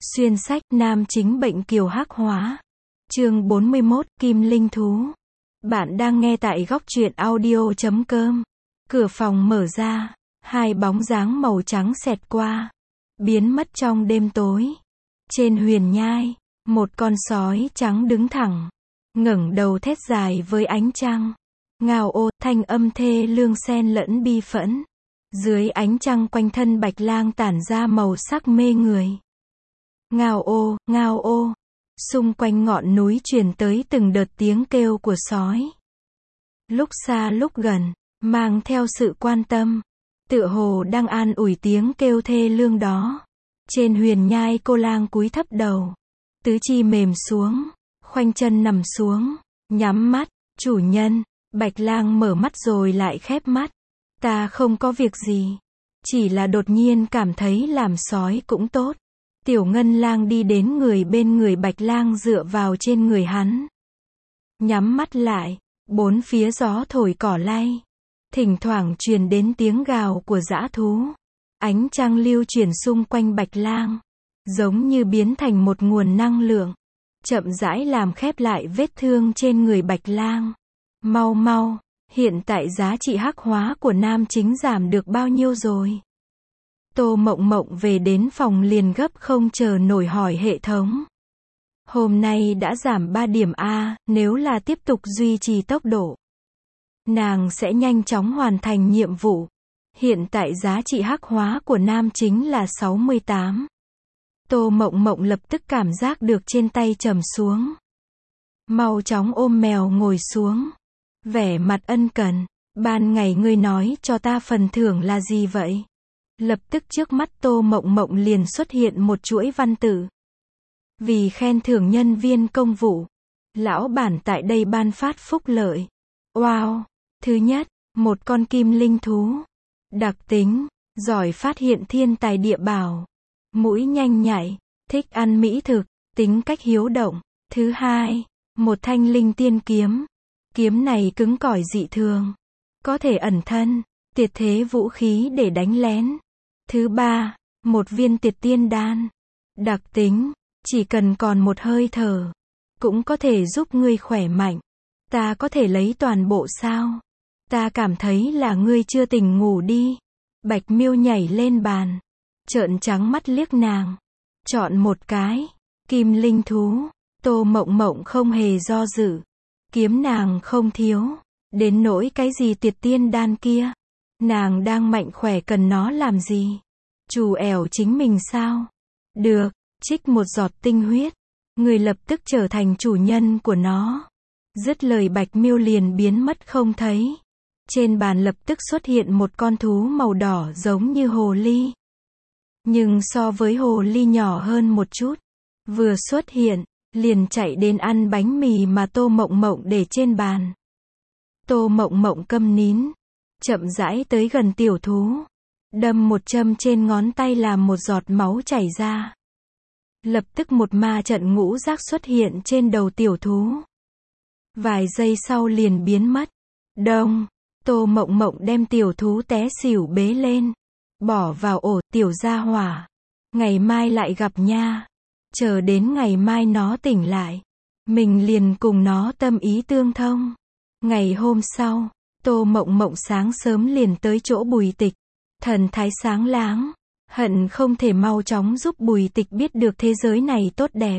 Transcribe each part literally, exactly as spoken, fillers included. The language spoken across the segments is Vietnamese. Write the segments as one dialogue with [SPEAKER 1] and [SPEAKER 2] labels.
[SPEAKER 1] Xuyên sách nam chính bệnh kiều hắc hóa. Chương bốn mươi mốt, Kim Linh Thú. Bạn đang nghe tại góc truyện audio chấm com. Cửa phòng mở ra, hai bóng dáng màu trắng xẹt qua, biến mất trong đêm tối. Trên huyền nhai, một con sói trắng đứng thẳng, ngẩng đầu thét dài với ánh trăng. Ngao ô, thanh âm thê lương xen lẫn bi phẫn. Dưới ánh trăng quanh thân bạch lang tản ra màu sắc mê người. Ngao ô, ngao ô. Xung quanh ngọn núi truyền tới từng đợt tiếng kêu của sói. Lúc xa lúc gần, mang theo sự quan tâm. Tựa hồ đang an ủi tiếng kêu thê lương đó. Trên huyền nhai cô lang cúi thấp đầu. Tứ chi mềm xuống, khoanh chân nằm xuống, nhắm mắt. Chủ nhân. Bạch lang mở mắt rồi lại khép mắt. Ta không có việc gì. Chỉ là đột nhiên cảm thấy làm sói cũng tốt. Tiểu ngân lang đi đến người bên người bạch lang dựa vào trên người hắn. Nhắm mắt lại, bốn phía gió thổi cỏ lay. Thỉnh thoảng truyền đến tiếng gào của dã thú. Ánh trăng lưu chuyển xung quanh bạch lang. Giống như biến thành một nguồn năng lượng. Chậm rãi làm khép lại vết thương trên người bạch lang. Mau mau, hiện tại giá trị hắc hóa của nam chính giảm được bao nhiêu rồi? Tô Mộng Mộng về đến phòng liền gấp không chờ nổi hỏi hệ thống. Hôm nay đã giảm ba điểm A, nếu là tiếp tục duy trì tốc độ, nàng sẽ nhanh chóng hoàn thành nhiệm vụ. Hiện tại giá trị hắc hóa của nam chính là sáu mươi tám. Tô Mộng Mộng lập tức cảm giác được trên tay trầm xuống. Mau chóng ôm mèo ngồi xuống. Vẻ mặt ân cần. Ban ngày ngươi nói cho ta phần thưởng là gì vậy? Lập tức trước mắt Tô Mộng Mộng liền xuất hiện một chuỗi văn tự. Vì khen thưởng nhân viên công vụ, lão bản tại đây ban phát phúc lợi. Wow! Thứ nhất, một con kim linh thú. Đặc tính, giỏi phát hiện thiên tài địa bảo. Mũi nhanh nhạy, thích ăn mỹ thực, tính cách hiếu động. Thứ hai, một thanh linh tiên kiếm. Kiếm này cứng cỏi dị thường. Có thể ẩn thân, tiệt thế vũ khí để đánh lén. Thứ ba, một viên tiệt tiên đan. Đặc tính, chỉ cần còn một hơi thở, cũng có thể giúp ngươi khỏe mạnh. Ta có thể lấy toàn bộ sao? Ta cảm thấy là ngươi chưa tỉnh ngủ đi. Bạch Miêu nhảy lên bàn, trợn trắng mắt liếc nàng. Chọn một cái, kim linh thú. Tô Mộng Mộng không hề do dự. Kiếm nàng không thiếu. Đến nỗi cái gì tiệt tiên đan kia. Nàng đang mạnh khỏe cần nó làm gì? Trù ẻo chính mình sao? Được, trích một giọt tinh huyết. Người lập tức trở thành chủ nhân của nó. Dứt lời Bạch Miêu liền biến mất không thấy. Trên bàn lập tức xuất hiện một con thú màu đỏ giống như hồ ly. Nhưng so với hồ ly nhỏ hơn một chút. Vừa xuất hiện, liền chạy đến ăn bánh mì mà Tô Mộng Mộng để trên bàn. Tô Mộng Mộng câm nín, chậm rãi tới gần tiểu thú, đâm một châm trên ngón tay làm một giọt máu chảy ra. Lập tức một ma trận ngũ giác xuất hiện trên đầu tiểu thú. Vài giây sau liền biến mất. Đông, Tô Mộng Mộng đem tiểu thú té xỉu bế lên, bỏ vào ổ. Tiểu gia hỏa, ngày mai lại gặp nha. Chờ đến ngày mai nó tỉnh lại, mình liền cùng nó tâm ý tương thông. Ngày hôm sau, Tô Mộng Mộng sáng sớm liền tới chỗ Bùi Tịch. Thần thái sáng láng, hận không thể mau chóng giúp Bùi Tịch biết được thế giới này tốt đẹp.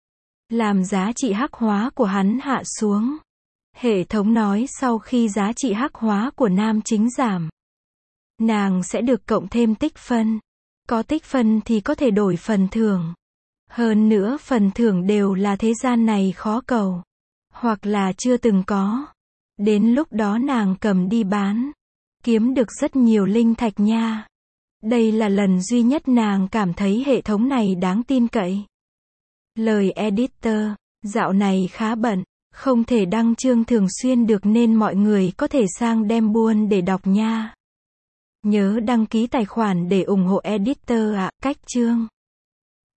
[SPEAKER 1] Làm giá trị hắc hóa của hắn hạ xuống. Hệ thống nói sau khi giá trị hắc hóa của nam chính giảm, nàng sẽ được cộng thêm tích phân. Có tích phân thì có thể đổi phần thưởng. Hơn nữa phần thưởng đều là thế gian này khó cầu, hoặc là chưa từng có. Đến lúc đó nàng cầm đi bán, kiếm được rất nhiều linh thạch nha. Đây là lần duy nhất nàng cảm thấy hệ thống này đáng tin cậy. Lời editor, dạo này khá bận, không thể đăng chương thường xuyên được nên mọi người có thể sang đem buôn để đọc nha. Nhớ đăng ký tài khoản để ủng hộ editor ạ. À. Cách chương